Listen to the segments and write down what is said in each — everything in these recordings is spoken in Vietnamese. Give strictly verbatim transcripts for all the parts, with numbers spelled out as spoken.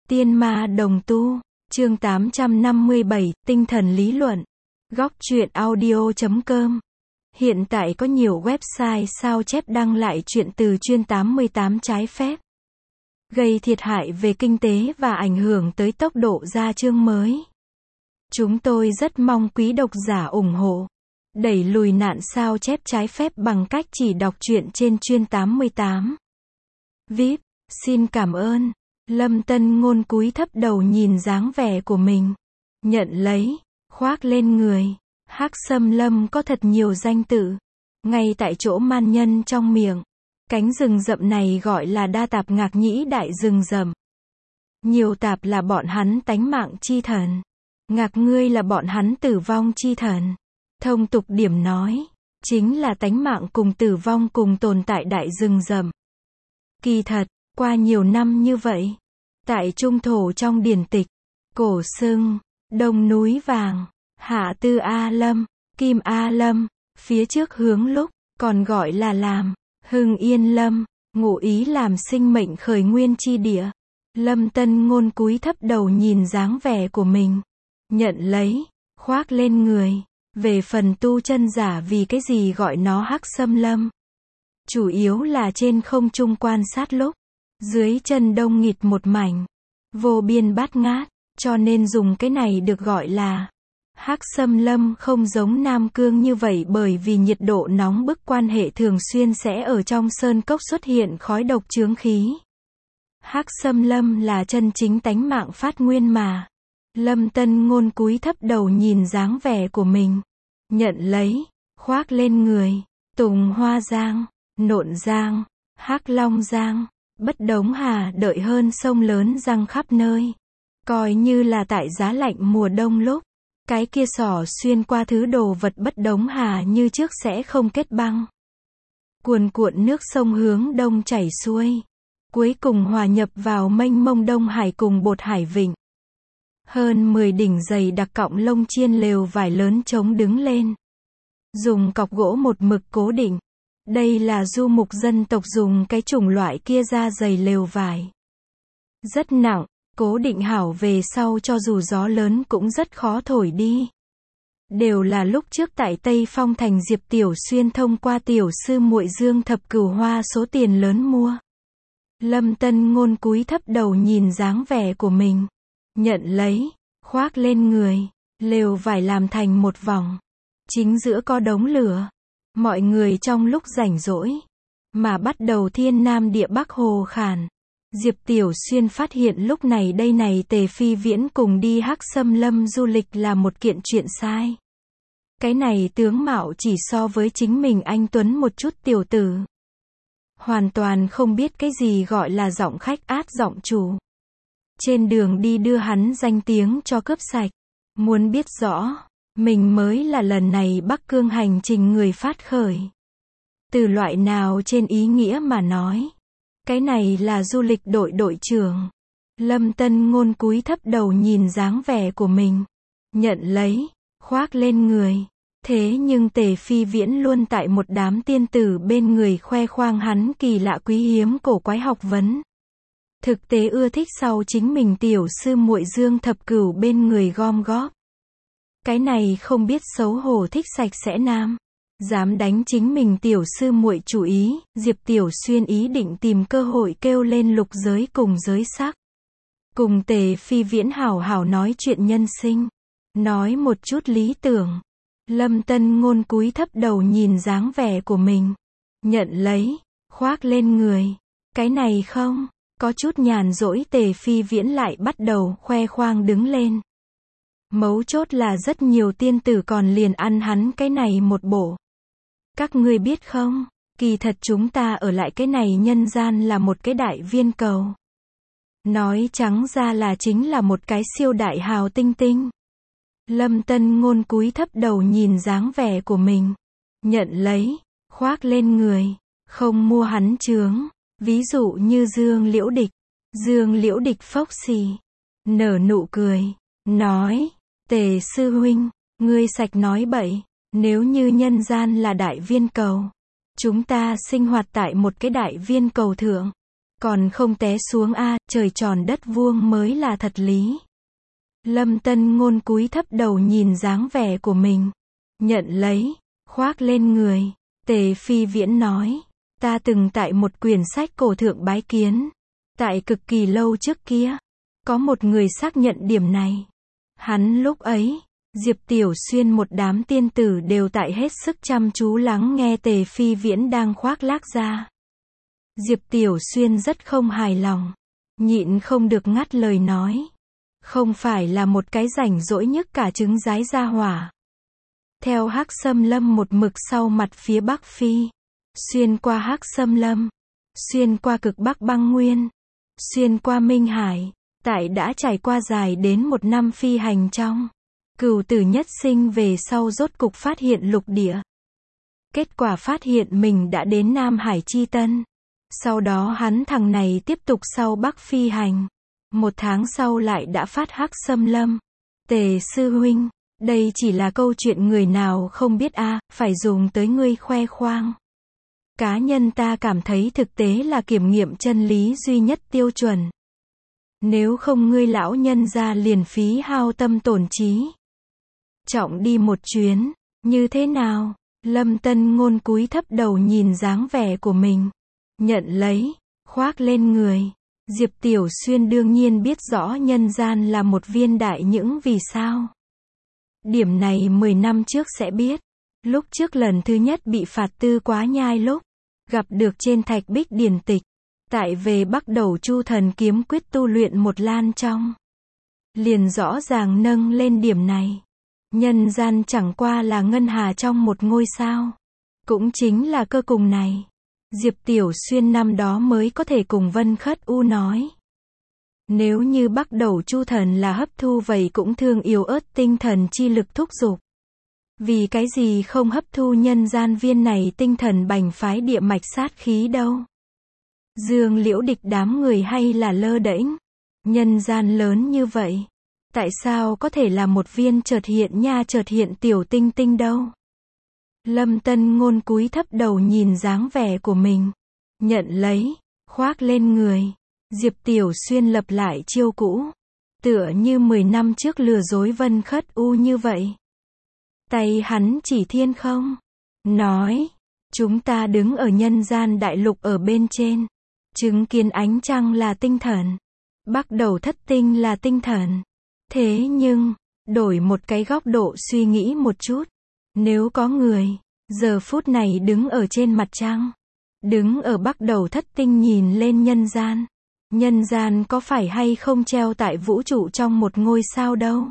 Tiên ma đồng tu, chương tám trăm năm mươi bảy, tinh thần lý luận. Góc truyện audio chấm com. Hiện tại có nhiều website sao chép đăng lại truyện từ chuyên tám mươi tám trái phép, gây thiệt hại về kinh tế và ảnh hưởng tới tốc độ ra chương mới. Chúng tôi rất mong quý độc giả ủng hộ, đẩy lùi nạn sao chép trái phép bằng cách chỉ đọc truyện trên chuyên tám mươi tám. vê i pê, xin cảm ơn. Lâm Tân Ngôn cúi thấp đầu nhìn dáng vẻ của mình. Nhận lấy, khoác lên người. Hắc Xâm Lâm có thật nhiều danh tự. Ngay tại chỗ man nhân trong miệng. Cánh rừng rậm này gọi là đa tạp ngạc nhĩ đại rừng rậm. Nhiều tạp là bọn hắn tánh mạng chi thần. Ngạc ngươi là bọn hắn tử vong chi thần. Thông tục điểm nói, chính là tánh mạng cùng tử vong cùng tồn tại đại rừng rậm. Kỳ thật, qua nhiều năm như vậy, tại trung thổ trong điển tịch, cổ xưng, đông núi vàng, hạ tư A Lâm, kim A Lâm, phía trước hướng lúc, còn gọi là làm, hưng yên lâm, ngụ ý làm sinh mệnh khởi nguyên chi địa. Lâm Tân Ngôn cúi thấp đầu nhìn dáng vẻ của mình. Nhận lấy, khoác lên người. Về phần tu chân giả vì cái gì gọi nó Hắc Xâm Lâm. Chủ yếu là trên không trung quan sát lúc, dưới chân đông nghịt một mảnh, vô biên bát ngát, cho nên dùng cái này được gọi là Hắc Xâm Lâm, không giống Nam Cương như vậy bởi vì nhiệt độ nóng bức quan hệ thường xuyên sẽ ở trong sơn cốc xuất hiện khói độc chướng khí. Hắc Xâm Lâm là chân chính tánh mạng phát nguyên mà. Lâm Tân Ngôn cúi thấp đầu nhìn dáng vẻ của mình. Nhận lấy, khoác lên người. Tùng Hoa Giang, Nộn Giang, Hắc Long Giang, Bất Đống Hà đợi hơn sông lớn răng khắp nơi. Coi như là tại giá lạnh mùa đông lúc, cái kia xỏ xuyên qua thứ đồ vật Bất Đống Hà như trước sẽ không kết băng. Cuồn cuộn nước sông hướng đông chảy xuôi, cuối cùng hòa nhập vào mênh mông Đông Hải cùng Bột Hải Vịnh. Hơn mười đỉnh dày đặc cọng lông chiên lều vải lớn chống đứng lên. Dùng cọc gỗ một mực cố định. Đây là du mục dân tộc dùng cái chủng loại kia ra dày lều vải. Rất nặng, cố định hảo về sau cho dù gió lớn cũng rất khó thổi đi. Đều là lúc trước tại Tây Phong thành Diệp Tiểu Xuyên thông qua tiểu sư muội Dương Thập Cửu hoa số tiền lớn mua. Lâm Tân Ngôn cúi thấp đầu nhìn dáng vẻ của mình. Nhận lấy, khoác lên người. Lều vải làm thành một vòng. Chính giữa có đống lửa. Mọi người trong lúc rảnh rỗi, mà bắt đầu thiên nam địa bắc hồ khản. Diệp Tiểu Xuyên phát hiện lúc này đây này Tề Phi Viễn cùng đi Hắc Xâm Lâm du lịch là một kiện chuyện sai. Cái này tướng mạo chỉ so với chính mình anh tuấn một chút tiểu tử. Hoàn toàn không biết cái gì gọi là giọng khách át giọng chủ. Trên đường đi đưa hắn danh tiếng cho cướp sạch. Muốn biết rõ, mình mới là lần này Bắc Cương hành trình người phát khởi. Từ loại nào trên ý nghĩa mà nói, cái này là du lịch đội đội trưởng. Lâm Tân Ngôn cúi thấp đầu nhìn dáng vẻ của mình. Nhận lấy, khoác lên người. Thế nhưng Tề Phi Viễn luôn tại một đám tiên tử bên người khoe khoang hắn kỳ lạ quý hiếm cổ quái học vấn. Thực tế ưa thích sau chính mình tiểu sư muội Dương Thập Cửu bên người gom góp. Cái này không biết xấu hổ thích sạch sẽ nam. Dám đánh chính mình tiểu sư muội chủ ý, Diệp Tiểu Xuyên ý định tìm cơ hội kêu lên lục giới cùng giới sắc. Cùng Tề Phi Viễn hảo hảo nói chuyện nhân sinh. Nói một chút lý tưởng. Lâm Tân Ngôn cúi thấp đầu nhìn dáng vẻ của mình. Nhận lấy, khoác lên người. Cái này không, có chút nhàn rỗi Tề Phi Viễn lại bắt đầu khoe khoang đứng lên. Mấu chốt là rất nhiều tiên tử còn liền ăn hắn cái này một bộ. Các ngươi biết không, kỳ thật chúng ta ở lại cái này nhân gian là một cái đại viên cầu. Nói trắng ra là chính là một cái siêu đại hào tinh tinh. Lâm Tân Ngôn cúi thấp đầu nhìn dáng vẻ của mình. Nhận lấy, khoác lên người. Không mua hắn chướng. Ví dụ như Dương Liễu Địch. Dương Liễu Địch phốc xì. Nở nụ cười. Nói, Tề sư huynh, ngươi sạch nói bậy. Nếu như nhân gian là đại viên cầu, chúng ta sinh hoạt tại một cái đại viên cầu thượng. Còn không té xuống a, trời tròn đất vuông mới là thật lý. Lâm Tân Ngôn cúi thấp đầu nhìn dáng vẻ của mình. Nhận lấy, khoác lên người. Tề Phi Viễn nói, ta từng tại một quyển sách cổ thượng bái kiến. Tại cực kỳ lâu trước kia, có một người xác nhận điểm này. Hắn lúc ấy, Diệp Tiểu Xuyên một đám tiên tử đều tại hết sức chăm chú lắng nghe Tề Phi Viễn đang khoác lác ra. Diệp Tiểu Xuyên rất không hài lòng, nhịn không được ngắt lời nói. Không phải là một cái rảnh rỗi nhức cả trứng rái ra hỏa. Theo Hắc Xâm Lâm một mực sau mặt phía Bắc Phi, xuyên qua Hắc Xâm Lâm, xuyên qua cực Bắc băng nguyên, xuyên qua Minh Hải, tại đã trải qua dài đến một năm phi hành trong. Cửu tử nhất sinh về sau rốt cục phát hiện lục địa. Kết quả phát hiện mình đã đến Nam Hải Chi Tân. Sau đó hắn thằng này tiếp tục sau Bắc phi hành. Một tháng sau lại đã phát Hắc Xâm Lâm. Tề sư huynh, đây chỉ là câu chuyện người nào không biết a, à, phải dùng tới ngươi khoe khoang. Cá nhân ta cảm thấy thực tế là kiểm nghiệm chân lý duy nhất tiêu chuẩn. Nếu không ngươi lão nhân ra liền phí hao tâm tổn trí. Trọng đi một chuyến, như thế nào? Lâm Tân Ngôn cúi thấp đầu nhìn dáng vẻ của mình. Nhận lấy, khoác lên người. Diệp Tiểu Xuyên đương nhiên biết rõ nhân gian là một viên đại những vì sao. Điểm này mười năm trước sẽ biết. Lúc trước lần thứ nhất bị phạt tư quá nhai lúc, gặp được trên thạch bích điển tịch. Tại về bắt đầu Chu Thần Kiếm Quyết tu luyện một lan trong. Liền rõ ràng nâng lên điểm này. Nhân gian chẳng qua là ngân hà trong một ngôi sao. Cũng chính là cơ cùng này. Diệp Tiểu Xuyên năm đó mới có thể cùng Vân Khất U nói. Nếu như bắt đầu Chu Thần là hấp thu vậy cũng thương yếu ớt tinh thần chi lực thúc giục. Vì cái gì không hấp thu nhân gian viên này tinh thần bành phái địa mạch sát khí đâu. Dương Liễu Địch đám người hay là lơ đễnh. Nhân gian lớn như vậy. Tại sao có thể là một viên chợt hiện nha chợt hiện tiểu tinh tinh đâu? Lâm Tân Ngôn cúi thấp đầu nhìn dáng vẻ của mình. Nhận lấy, khoác lên người. Diệp Tiểu Xuyên lập lại chiêu cũ. Tựa như mười năm trước lừa dối Vân Khất U như vậy. Tay hắn chỉ thiên không. Nói, chúng ta đứng ở nhân gian đại lục ở bên trên. Chứng kiến ánh trăng là tinh thần. Bắt đầu thất tinh là tinh thần. Thế nhưng, đổi một cái góc độ suy nghĩ một chút. Nếu có người, giờ phút này đứng ở trên mặt trăng, đứng ở bắt đầu thất tinh nhìn lên nhân gian. Nhân gian có phải hay không treo tại vũ trụ trong một ngôi sao đâu?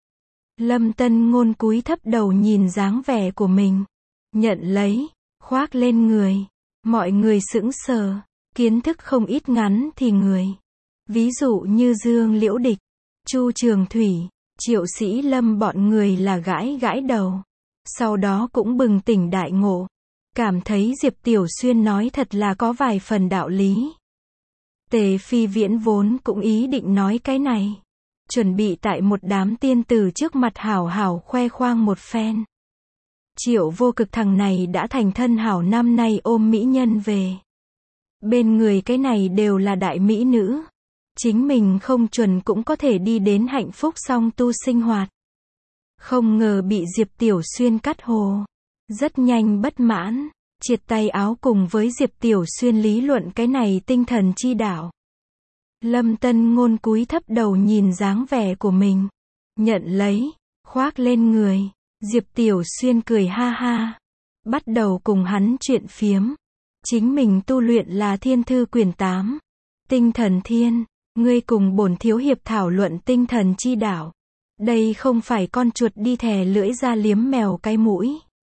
Lâm Tân Ngôn cúi thấp đầu nhìn dáng vẻ của mình. Nhận lấy, khoác lên người. Mọi người sững sờ, kiến thức không ít ngắn thì người. Ví dụ như Dương Liễu Địch, Chu Trường Thủy, Triệu Sĩ Lâm bọn người là gãi gãi đầu. Sau đó cũng bừng tỉnh đại ngộ. Cảm thấy Diệp Tiểu Xuyên nói thật là có vài phần đạo lý. Tề Phi Viễn vốn cũng ý định nói cái này. Chuẩn bị tại một đám tiên tử trước mặt hảo hảo khoe khoang một phen. Triệu Vô Cực thằng này đã thành thân hảo năm nay ôm mỹ nhân về. Bên người cái này đều là đại mỹ nữ. Chính mình không chuẩn cũng có thể đi đến hạnh phúc song tu sinh hoạt. Không ngờ bị Diệp Tiểu Xuyên cắt hồ. Rất nhanh bất mãn, triệt tay áo cùng với Diệp Tiểu Xuyên lý luận cái này tinh thần chi đạo. Lâm Tân Ngôn cúi thấp đầu nhìn dáng vẻ của mình. Nhận lấy, khoác lên người. Diệp Tiểu Xuyên cười ha ha. Bắt đầu cùng hắn chuyện phiếm. Chính mình tu luyện là Thiên Thư quyển tám. Tinh thần thiên, ngươi cùng bổn thiếu hiệp thảo luận tinh thần chi đạo. Đây không phải con chuột đi thè lưỡi ra liếm mèo cái mũi.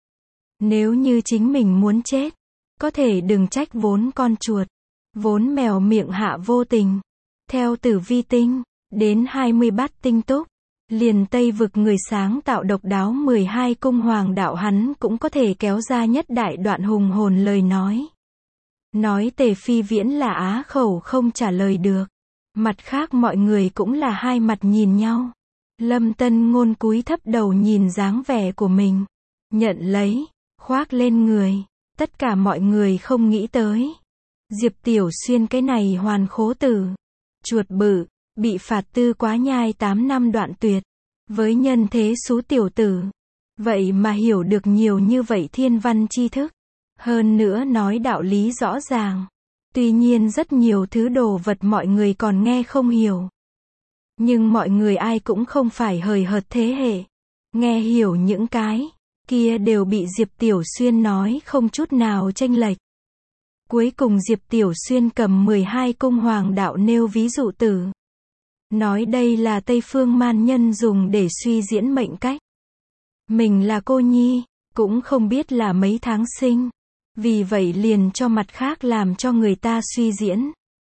Nếu như chính mình muốn chết, có thể đừng trách vốn con chuột. Vốn mèo miệng hạ vô tình. Theo Tử Vi tinh, đến hai mươi bát tinh túc, liền Tây vực người sáng tạo độc đáo mười hai cung hoàng đạo hắn cũng có thể kéo ra nhất đại đoạn hùng hồn lời nói. Nói Tề Phi Viễn là á khẩu không trả lời được. Mặt khác mọi người cũng là hai mặt nhìn nhau. Lâm Tân Ngôn cúi thấp đầu nhìn dáng vẻ của mình. Nhận lấy, khoác lên người. Tất cả mọi người không nghĩ tới. Diệp Tiểu Xuyên cái này hoàn khố tử. Chuột bự, bị phạt tư quá nhai tám năm đoạn tuyệt. Với nhân thế xú tiểu tử. Vậy mà hiểu được nhiều như vậy thiên văn tri thức. Hơn nữa nói đạo lý rõ ràng. Tuy nhiên rất nhiều thứ đồ vật mọi người còn nghe không hiểu. Nhưng mọi người ai cũng không phải hời hợt thế hệ. Nghe hiểu những cái kia đều bị Diệp Tiểu Xuyên nói không chút nào chênh lệch. Cuối cùng Diệp Tiểu Xuyên cầm mười hai cung hoàng đạo nêu ví dụ tử. Nói đây là Tây phương man nhân dùng để suy diễn mệnh cách. Mình là cô nhi, cũng không biết là mấy tháng sinh. Vì vậy liền cho mặt khác làm cho người ta suy diễn.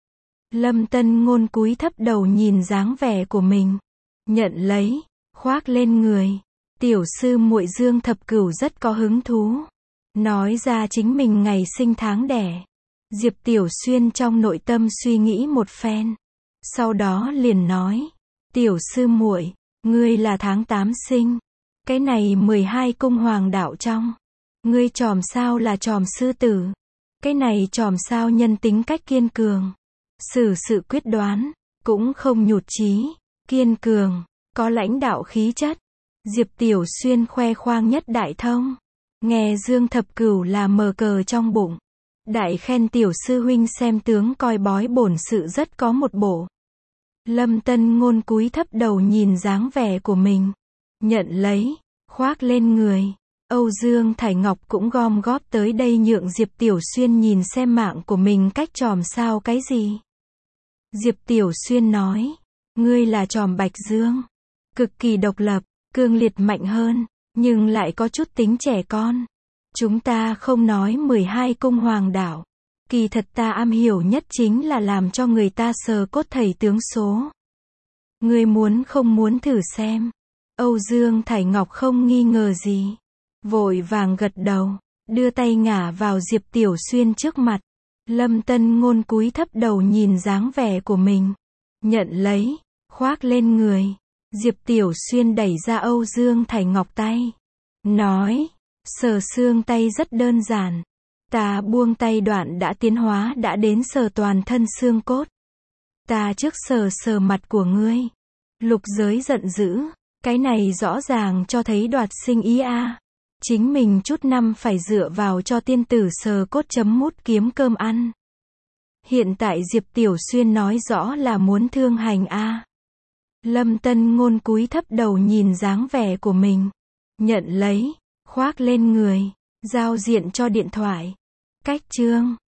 Lâm Tân Ngôn cúi thấp đầu nhìn dáng vẻ của mình. Nhận lấy, khoác lên người. Tiểu sư muội Dương Thập Cửu rất có hứng thú. Nói ra chính mình ngày sinh tháng đẻ. Diệp Tiểu Xuyên trong nội tâm suy nghĩ một phen. Sau đó liền nói. Tiểu sư muội, ngươi là tháng tám sinh. Cái này mười hai cung hoàng đạo trong. Ngươi chòm sao là chòm sư tử. Cái này chòm sao nhân tính cách kiên cường. Xử sự quyết đoán, cũng không nhụt chí, kiên cường, có lãnh đạo khí chất. Diệp Tiểu Xuyên khoe khoang nhất đại thông. Nghe Dương Thập Cửu là mờ cờ trong bụng. Đại khen tiểu sư huynh xem tướng coi bói bổn sự rất có một bộ. Lâm Tân Ngôn cúi thấp đầu nhìn dáng vẻ của mình. Nhận lấy, khoác lên người. Âu Dương Thải Ngọc cũng gom góp tới đây nhượng Diệp Tiểu Xuyên nhìn xem mạng của mình cách chòm sao cái gì. Diệp Tiểu Xuyên nói. Ngươi là chòm Bạch Dương. Cực kỳ độc lập, cương liệt mạnh hơn, nhưng lại có chút tính trẻ con. Chúng ta không nói mười hai cung hoàng đạo. Kỳ thật ta am hiểu nhất chính là làm cho người ta sờ cốt thầy tướng số. Ngươi muốn không muốn thử xem. Âu Dương Thải Ngọc không nghi ngờ gì. Vội vàng gật đầu, đưa tay ngả vào Diệp Tiểu Xuyên trước mặt. Lâm Tân Ngôn cúi thấp đầu nhìn dáng vẻ của mình. Nhận lấy, khoác lên người. Diệp Tiểu Xuyên đẩy ra Âu Dương Thải Ngọc tay. Nói, sờ xương tay rất đơn giản. Ta buông tay đoạn đã tiến hóa đã đến sờ toàn thân xương cốt. Ta trước sờ sờ mặt của ngươi. Lục Giới giận dữ. Cái này rõ ràng cho thấy đoạt sinh ý a. À. Chính mình chút năm phải dựa vào cho tiên tử sờ cốt chấm mút kiếm cơm ăn. Hiện tại Diệp Tiểu Xuyên nói rõ là muốn thương hành a. À. Lâm Tân Ngôn cúi thấp đầu nhìn dáng vẻ của mình. Nhận lấy, khoác lên người, giao diện cho điện thoại. Cách chương